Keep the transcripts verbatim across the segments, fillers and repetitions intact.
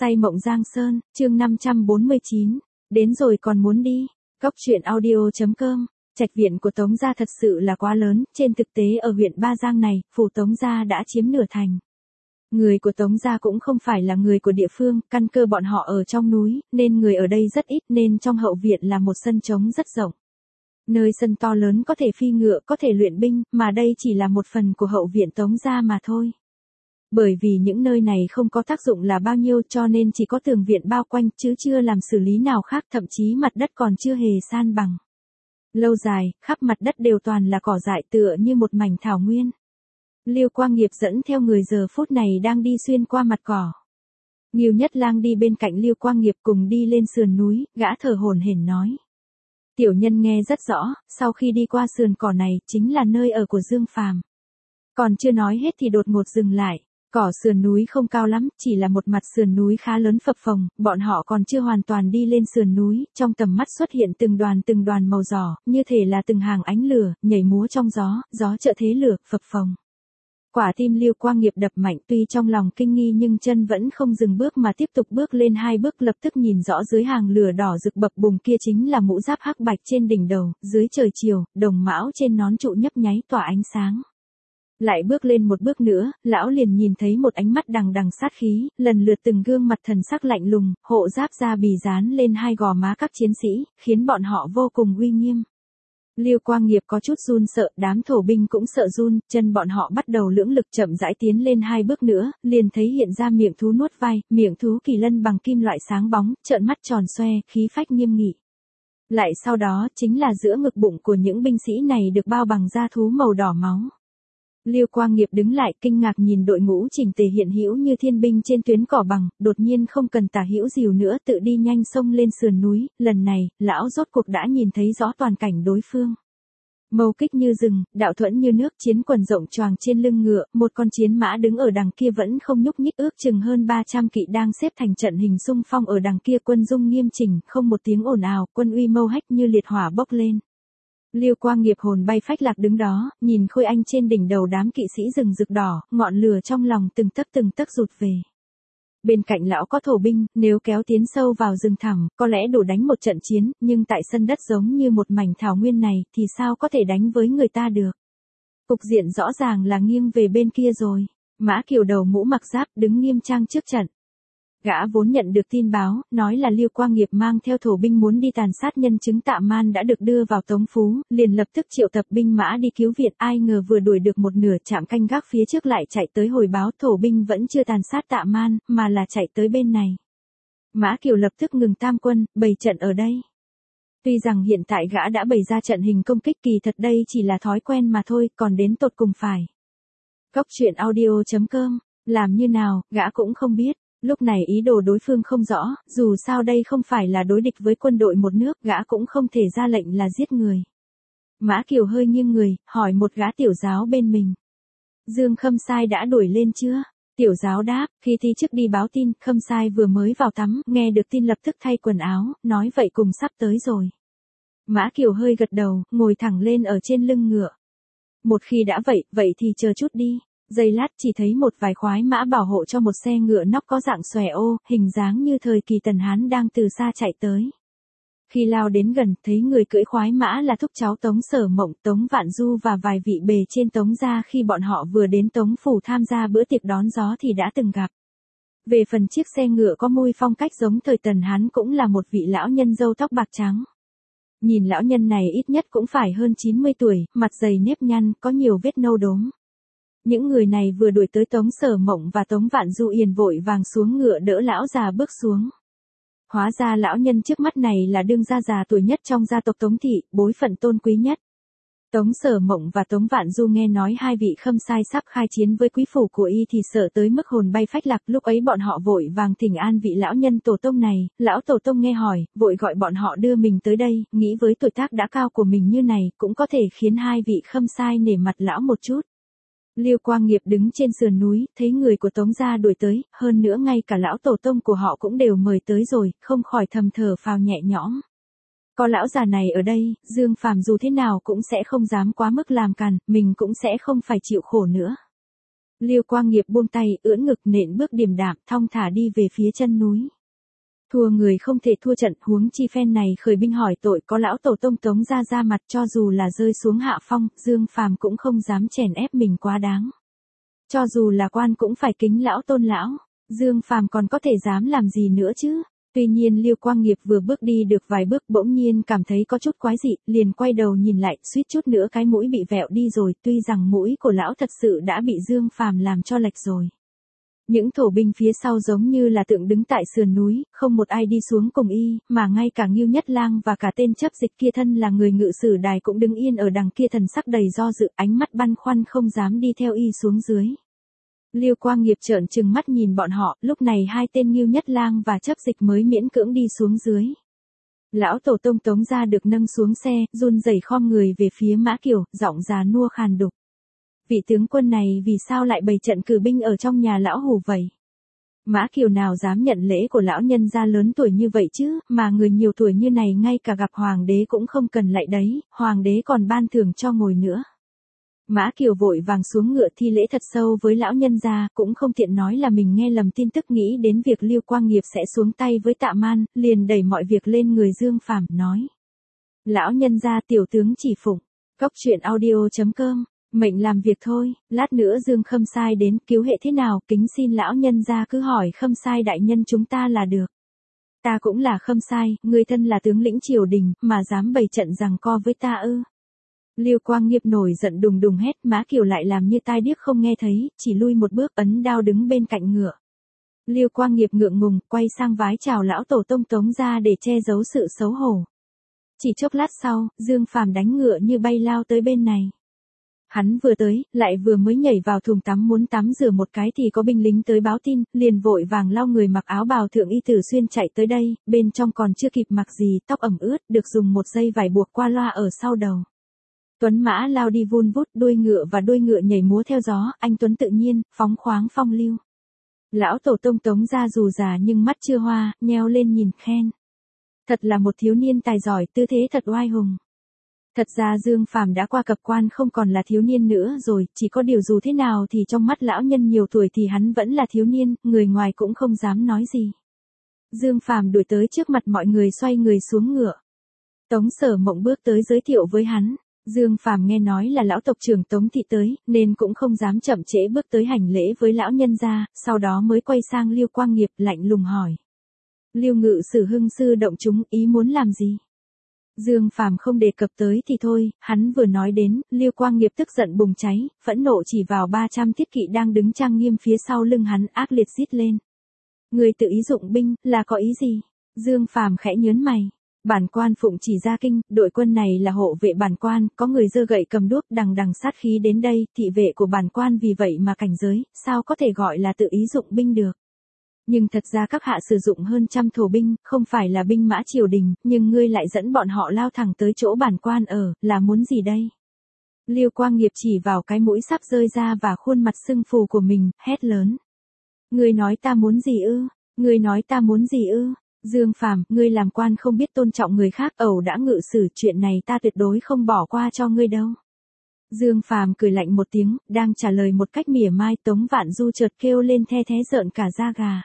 Say mộng Giang Sơn, chương năm trăm bốn mươi chín, đến rồi còn muốn đi. Cốc truyện audio chấm com. Trạch viện của Tống gia thật sự là quá lớn, trên thực tế ở huyện Ba Giang này, phủ Tống gia đã chiếm nửa thành. Người của Tống gia cũng không phải là người của địa phương, căn cơ bọn họ ở trong núi, nên người ở đây rất ít, nên trong hậu viện là một sân trống rất rộng. Nơi sân to lớn có thể phi ngựa, có thể luyện binh, mà đây chỉ là một phần của hậu viện Tống gia mà thôi. Bởi vì những nơi này không có tác dụng là bao nhiêu cho nên chỉ có tường viện bao quanh chứ chưa làm xử lý nào khác, thậm chí mặt đất còn chưa hề san bằng. Lâu dài, khắp mặt đất đều toàn là cỏ dại tựa như một mảnh thảo nguyên. Lưu Quang Nghiệp dẫn theo người giờ phút này đang đi xuyên qua mặt cỏ. Ngưu Nhất Lang đi bên cạnh Lưu Quang Nghiệp cùng đi lên sườn núi, gã thở hổn hển nói. Tiểu nhân nghe rất rõ, sau khi đi qua sườn cỏ này chính là nơi ở của Dương Phàm. Còn chưa nói hết thì đột ngột dừng lại. Cỏ sườn núi không cao lắm, chỉ là một mặt sườn núi khá lớn phập phồng, bọn họ còn chưa hoàn toàn đi lên sườn núi, trong tầm mắt xuất hiện từng đoàn từng đoàn màu đỏ, như thể là từng hàng ánh lửa, nhảy múa trong gió, gió trợ thế lửa, phập phồng. Quả tim Lưu Quang Nghiệp đập mạnh, tuy trong lòng kinh nghi nhưng chân vẫn không dừng bước mà tiếp tục bước lên hai bước, lập tức nhìn rõ dưới hàng lửa đỏ rực bập bùng kia chính là mũ giáp hắc bạch trên đỉnh đầu, dưới trời chiều, đồng mão trên nón trụ nhấp nháy tỏa ánh sáng. Lại bước lên một bước nữa, lão liền nhìn thấy một ánh mắt đằng đằng sát khí, lần lượt từng gương mặt thần sắc lạnh lùng, hộ giáp da bì dán lên hai gò má các chiến sĩ, khiến bọn họ vô cùng uy nghiêm. Lưu Quang Nghiệp có chút run sợ, đám thổ binh cũng sợ run, chân bọn họ bắt đầu lưỡng lực chậm rãi tiến lên hai bước nữa, liền thấy hiện ra miệng thú nuốt vai, miệng thú kỳ lân bằng kim loại sáng bóng, trợn mắt tròn xoe, khí phách nghiêm nghị. Lại sau đó, chính là giữa ngực bụng của những binh sĩ này được bao bằng da thú màu đỏ máu. Lưu Quang Nghiệp đứng lại kinh ngạc nhìn đội ngũ chỉnh tề hiện hữu như thiên binh trên tuyến cỏ bằng, đột nhiên không cần tả hữu dìu nữa tự đi nhanh xông lên sườn núi, lần này, lão rốt cuộc đã nhìn thấy rõ toàn cảnh đối phương. Mâu kích như rừng, đạo thuẫn như nước, chiến quần rộng choàng trên lưng ngựa, một con chiến mã đứng ở đằng kia vẫn không nhúc nhích, ước chừng hơn ba trăm kỵ đang xếp thành trận hình xung phong ở đằng kia, quân dung nghiêm chỉnh, không một tiếng ồn ào, quân uy mâu hách như liệt hỏa bốc lên. Lưu Quang Nghiệp hồn bay phách lạc đứng đó, nhìn khôi anh trên đỉnh đầu đám kỵ sĩ rừng rực đỏ, ngọn lửa trong lòng từng tấc từng tấc rụt về. Bên cạnh lão có thổ binh, nếu kéo tiến sâu vào rừng thẳm, có lẽ đủ đánh một trận chiến, nhưng tại sân đất giống như một mảnh thảo nguyên này, thì sao có thể đánh với người ta được. Cục diện rõ ràng là nghiêng về bên kia rồi. Mã Kiều đầu mũ mặc giáp đứng nghiêm trang trước trận. Gã vốn nhận được tin báo, nói là Lưu Quang Nghiệp mang theo thổ binh muốn đi tàn sát nhân chứng Tạ Man đã được đưa vào Tống Phú, liền lập tức triệu tập binh mã đi cứu viện, ai ngờ vừa đuổi được một nửa trạm canh gác phía trước lại chạy tới hồi báo thổ binh vẫn chưa tàn sát Tạ Man, mà là chạy tới bên này. Mã Kiều lập tức ngừng tam quân, bày trận ở đây. Tuy rằng hiện tại gã đã bày ra trận hình công kích, kỳ thật đây chỉ là thói quen mà thôi, còn đến tột cùng phải. Cốc truyện audio chấm com, làm như nào, gã cũng không biết. Lúc này ý đồ đối phương không rõ, dù sao đây không phải là đối địch với quân đội một nước, gã cũng không thể ra lệnh là giết người. Mã Kiều hơi nghiêng người, hỏi một gã tiểu giáo bên mình. Dương Khâm Sai đã đuổi lên chưa? Tiểu giáo đáp, khi thi trước đi báo tin, Khâm Sai vừa mới vào tắm, nghe được tin lập tức thay quần áo, nói vậy cùng sắp tới rồi. Mã Kiều hơi gật đầu, ngồi thẳng lên ở trên lưng ngựa. Một khi đã vậy, vậy thì chờ chút đi. Giây lát chỉ thấy một vài khoái mã bảo hộ cho một xe ngựa nóc có dạng xòe ô, hình dáng như thời kỳ Tần Hán đang từ xa chạy tới. Khi lao đến gần, thấy người cưỡi khoái mã là thúc cháu Tống Sở Mộng, Tống Vạn Du và vài vị bề trên Tống gia khi bọn họ vừa đến Tống Phủ tham gia bữa tiệc đón gió thì đã từng gặp. Về phần chiếc xe ngựa có môi phong cách giống thời Tần Hán cũng là một vị lão nhân râu tóc bạc trắng. Nhìn lão nhân này ít nhất cũng phải hơn chín mươi tuổi, mặt dày nếp nhăn, có nhiều vết nâu đốm. Những người này vừa đuổi tới Tống Sở Mộng và Tống Vạn Du liền vội vàng xuống ngựa đỡ lão già bước xuống. Hóa ra lão nhân trước mắt này là đương gia già tuổi nhất trong gia tộc Tống thị, bối phận tôn quý nhất. Tống Sở Mộng và Tống Vạn Du nghe nói hai vị Khâm Sai sắp khai chiến với quý phủ của y thì sợ tới mức hồn bay phách lạc, lúc ấy bọn họ vội vàng thỉnh an vị lão nhân tổ tông này, lão tổ tông nghe hỏi, vội gọi bọn họ đưa mình tới đây, nghĩ với tuổi tác đã cao của mình như này, cũng có thể khiến hai vị Khâm Sai nể mặt lão một chút. Lưu Quang Nghiệp đứng trên sườn núi, thấy người của Tống gia đuổi tới, hơn nữa ngay cả lão tổ tông của họ cũng đều mời tới rồi, không khỏi thầm thở phào nhẹ nhõm. Có lão già này ở đây, Dương Phàm dù thế nào cũng sẽ không dám quá mức làm càn, mình cũng sẽ không phải chịu khổ nữa. Liêu Quang Nghiệp buông tay, ưỡn ngực nện bước điềm đạm, thong thả đi về phía chân núi. Thua người không thể thua trận, huống chi phen này khởi binh hỏi tội có lão tổ tông Tống gia ra mặt, cho dù là rơi xuống hạ phong, Dương Phàm cũng không dám chèn ép mình quá đáng. Cho dù là quan cũng phải kính lão tôn lão, Dương Phàm còn có thể dám làm gì nữa chứ? Tuy nhiên Liêu Quang Nghiệp vừa bước đi được vài bước bỗng nhiên cảm thấy có chút quái dị, liền quay đầu nhìn lại, suýt chút nữa cái mũi bị vẹo đi rồi, tuy rằng mũi của lão thật sự đã bị Dương Phàm làm cho lệch rồi. Những thổ binh phía sau giống như là tượng đứng tại sườn núi, không một ai đi xuống cùng y, mà ngay cả Ngưu Nhất Lang và cả tên chấp dịch kia thân là người ngự sử đài cũng đứng yên ở đằng kia, thần sắc đầy do dự, ánh mắt băn khoăn không dám đi theo y xuống dưới. Liêu Quang Nghiệp trợn trừng mắt nhìn bọn họ, lúc này hai tên Ngưu Nhất Lang và chấp dịch mới miễn cưỡng đi xuống dưới. Lão tổ tông Tống gia được nâng xuống xe, run rẩy khom người về phía Mã Kiều, giọng già nua khàn đục. Vị tướng quân này vì sao lại bày trận cử binh ở trong nhà lão hủ vậy? Mã Kiều nào dám nhận lễ của lão nhân gia lớn tuổi như vậy chứ, mà người nhiều tuổi như này ngay cả gặp hoàng đế cũng không cần lạy đấy, hoàng đế còn ban thưởng cho ngồi nữa. Mã Kiều vội vàng xuống ngựa thi lễ thật sâu với lão nhân gia, cũng không tiện nói là mình nghe lầm tin tức, nghĩ đến việc Liêu Quang Nghiệp sẽ xuống tay với Tạ Man, liền đẩy mọi việc lên người Dương Phàm, nói. Lão nhân gia tiểu tướng chỉ phụng, cốc truyện audio chấm com. Mệnh làm việc thôi, lát nữa Dương Khâm Sai đến cứu hệ thế nào, kính xin lão nhân gia cứ hỏi Khâm Sai đại nhân chúng ta là được. Ta cũng là Khâm Sai, người thân là tướng lĩnh triều đình, mà dám bày trận giằng co với ta ư. Liêu Quang Nghiệp nổi giận đùng đùng hét, Mã Kiều lại làm như tai điếc không nghe thấy, chỉ lui một bước, ấn đao đứng bên cạnh ngựa. Liêu Quang Nghiệp ngượng ngùng, quay sang vái chào lão tổ tông Tống gia để che giấu sự xấu hổ. Chỉ chốc lát sau, Dương Phàm đánh ngựa như bay lao tới bên này. Hắn vừa tới, lại vừa mới nhảy vào thùng tắm muốn tắm rửa một cái thì có binh lính tới báo tin, liền vội vàng lau người mặc áo bào thượng y Tử Xuyên chạy tới đây, bên trong còn chưa kịp mặc gì, tóc ẩm ướt, được dùng một dây vải buộc qua loa ở sau đầu. Tuấn mã lao đi vun vút, đuôi ngựa và đuôi ngựa nhảy múa theo gió, anh Tuấn tự nhiên, phóng khoáng phong lưu. Lão tổ tông Tống gia dù già nhưng mắt chưa hoa, nheo lên nhìn khen. Thật là một thiếu niên tài giỏi, tư thế thật oai hùng. Thật ra Dương Phàm đã qua cập quan không còn là thiếu niên nữa rồi, chỉ có điều dù thế nào thì trong mắt lão nhân nhiều tuổi thì hắn vẫn là thiếu niên, người ngoài cũng không dám nói gì. Dương Phàm đuổi tới trước mặt mọi người xoay người xuống ngựa. Tống Sở Mộng bước tới giới thiệu với hắn. Dương Phàm nghe nói là lão tộc trưởng Tống thị tới, nên cũng không dám chậm trễ bước tới hành lễ với lão nhân gia, sau đó mới quay sang Liêu Quang Nghiệp lạnh lùng hỏi. Liêu Ngự Sử hưng sư động chúng, ý muốn làm gì? Dương Phàm không đề cập tới thì thôi, hắn vừa nói đến, Liêu Quang Nghiệp tức giận bùng cháy, phẫn nộ chỉ vào ba trăm thiết kỵ đang đứng trang nghiêm phía sau lưng hắn, ác liệt rít lên. Người tự ý dụng binh, là có ý gì? Dương Phàm khẽ nhớn mày. Bản quan phụng chỉ ra kinh, đội quân này là hộ vệ bản quan, có người giơ gậy cầm đuốc đằng đằng sát khí đến đây, thị vệ của bản quan vì vậy mà cảnh giới, sao có thể gọi là tự ý dụng binh được. Nhưng thật ra các hạ sử dụng hơn trăm thổ binh, không phải là binh mã triều đình, nhưng ngươi lại dẫn bọn họ lao thẳng tới chỗ bản quan ở, là muốn gì đây? Liêu Quang Nghiệp chỉ vào cái mũi sắp rơi ra và khuôn mặt sưng phù của mình, hét lớn. Ngươi nói ta muốn gì ư? Ngươi nói ta muốn gì ư? Dương Phàm, ngươi làm quan không biết tôn trọng người khác, ẩu đã ngự xử, chuyện này ta tuyệt đối không bỏ qua cho ngươi đâu. Dương Phàm cười lạnh một tiếng, đang trả lời một cách mỉa mai, Tống Vạn Du chợt kêu lên the thé rợn cả da gà.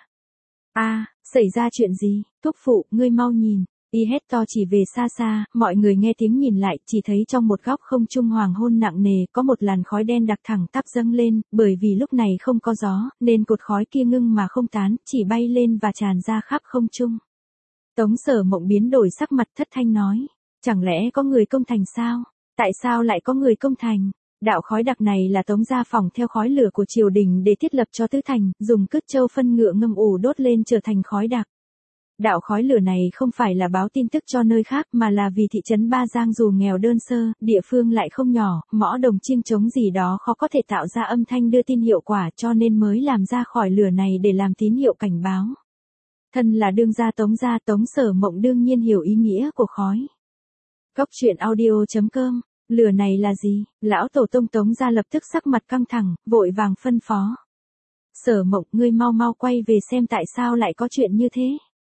A, xảy ra chuyện gì? Thúc phụ, ngươi mau nhìn. Y hét to chỉ về xa xa, mọi người nghe tiếng nhìn lại, chỉ thấy trong một góc không trung hoàng hôn nặng nề, có một làn khói đen đặc thẳng tắp dâng lên, bởi vì lúc này không có gió, nên cột khói kia ngưng mà không tán, chỉ bay lên và tràn ra khắp không trung. Tống Sở Mộng biến đổi sắc mặt, thất thanh nói, chẳng lẽ có người công thành sao? Tại sao lại có người công thành? Đạo khói đặc này là Tống gia phỏng theo khói lửa của triều đình để thiết lập cho tứ thành, dùng cứt châu phân ngựa ngâm ủ đốt lên trở thành khói đặc. Đạo khói lửa này không phải là báo tin tức cho nơi khác mà là vì thị trấn Ba Giang dù nghèo đơn sơ, địa phương lại không nhỏ, mõ đồng chiêng trống gì đó khó có thể tạo ra âm thanh đưa tin hiệu quả, cho nên mới làm ra khói lửa này để làm tín hiệu cảnh báo. Thân là đương gia Tống gia, Tống Sở Mộng đương nhiên hiểu ý nghĩa của khói. Cốc truyện audio chấm com. Lửa này là gì? Lão tổ tông Tống gia lập tức sắc mặt căng thẳng, vội vàng phân phó. Sở Mộng, ngươi mau mau quay về xem tại sao lại có chuyện như thế.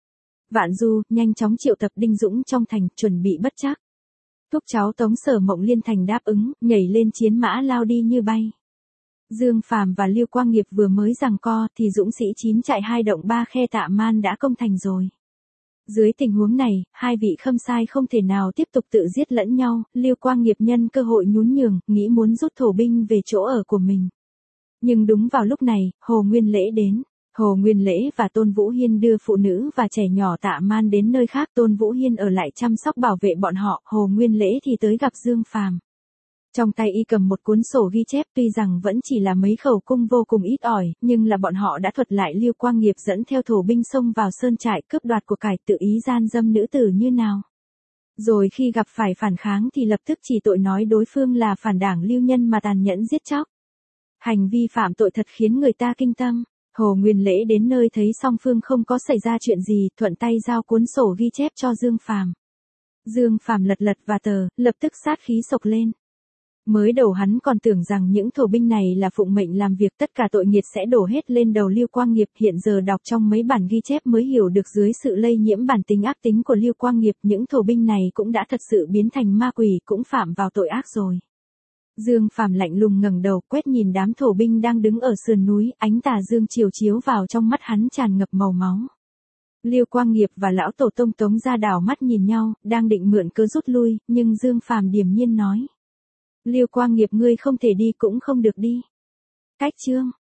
Vạn Du, nhanh chóng triệu tập Đinh Dũng trong thành, chuẩn bị bất trắc. Thúc cháu Tống Sở Mộng liên thành đáp ứng, nhảy lên chiến mã lao đi như bay. Dương Phàm và Lưu Quang Nghiệp vừa mới giằng co thì dũng sĩ chín chạy hai động ba khe Tạ Man đã công thành rồi. Dưới tình huống này, hai vị khâm sai không thể nào tiếp tục tự giết lẫn nhau, Lưu Quang Nghiệp nhân cơ hội nhún nhường, nghĩ muốn rút thổ binh về chỗ ở của mình. Nhưng đúng vào lúc này, Hồ Nguyên Lễ đến. Hồ Nguyên Lễ và Tôn Vũ Hiên đưa phụ nữ và trẻ nhỏ Tạ Man đến nơi khác, Tôn Vũ Hiên ở lại chăm sóc bảo vệ bọn họ, Hồ Nguyên Lễ thì tới gặp Dương Phàm. Trong tay y cầm một cuốn sổ ghi chép, tuy rằng vẫn chỉ là mấy khẩu cung vô cùng ít ỏi, nhưng là bọn họ đã thuật lại Lưu Quang Nghiệp dẫn theo thổ binh xông vào sơn trại cướp đoạt của cải, tự ý gian dâm nữ tử như nào. Rồi khi gặp phải phản kháng thì lập tức chỉ tội nói đối phương là phản đảng lưu nhân mà tàn nhẫn giết chóc. Hành vi phạm tội thật khiến người ta kinh tâm. Hồ Nguyên Lễ đến nơi thấy song phương không có xảy ra chuyện gì, thuận tay giao cuốn sổ ghi chép cho Dương Phàm. Dương Phàm lật lật và tờ, lập tức sát khí sộc lên. Mới đầu hắn còn tưởng rằng những thổ binh này là phụng mệnh làm việc, tất cả tội nghiệt sẽ đổ hết lên đầu Lưu Quang Nghiệp, hiện giờ đọc trong mấy bản ghi chép mới hiểu được dưới sự lây nhiễm bản tính ác tính của Lưu Quang Nghiệp, những thổ binh này cũng đã thật sự biến thành ma quỷ, cũng phạm vào tội ác rồi. Dương Phàm lạnh lùng ngẩng đầu, quét nhìn đám thổ binh đang đứng ở sườn núi, ánh tà dương chiều chiếu vào trong mắt hắn tràn ngập màu máu. Lưu Quang Nghiệp và lão tổ tông Tống gia đảo mắt nhìn nhau, đang định mượn cớ rút lui, nhưng Dương Phàm điềm nhiên nói: Lưu Quang Nghiệp, ngươi không thể đi cũng không được đi. Cách chương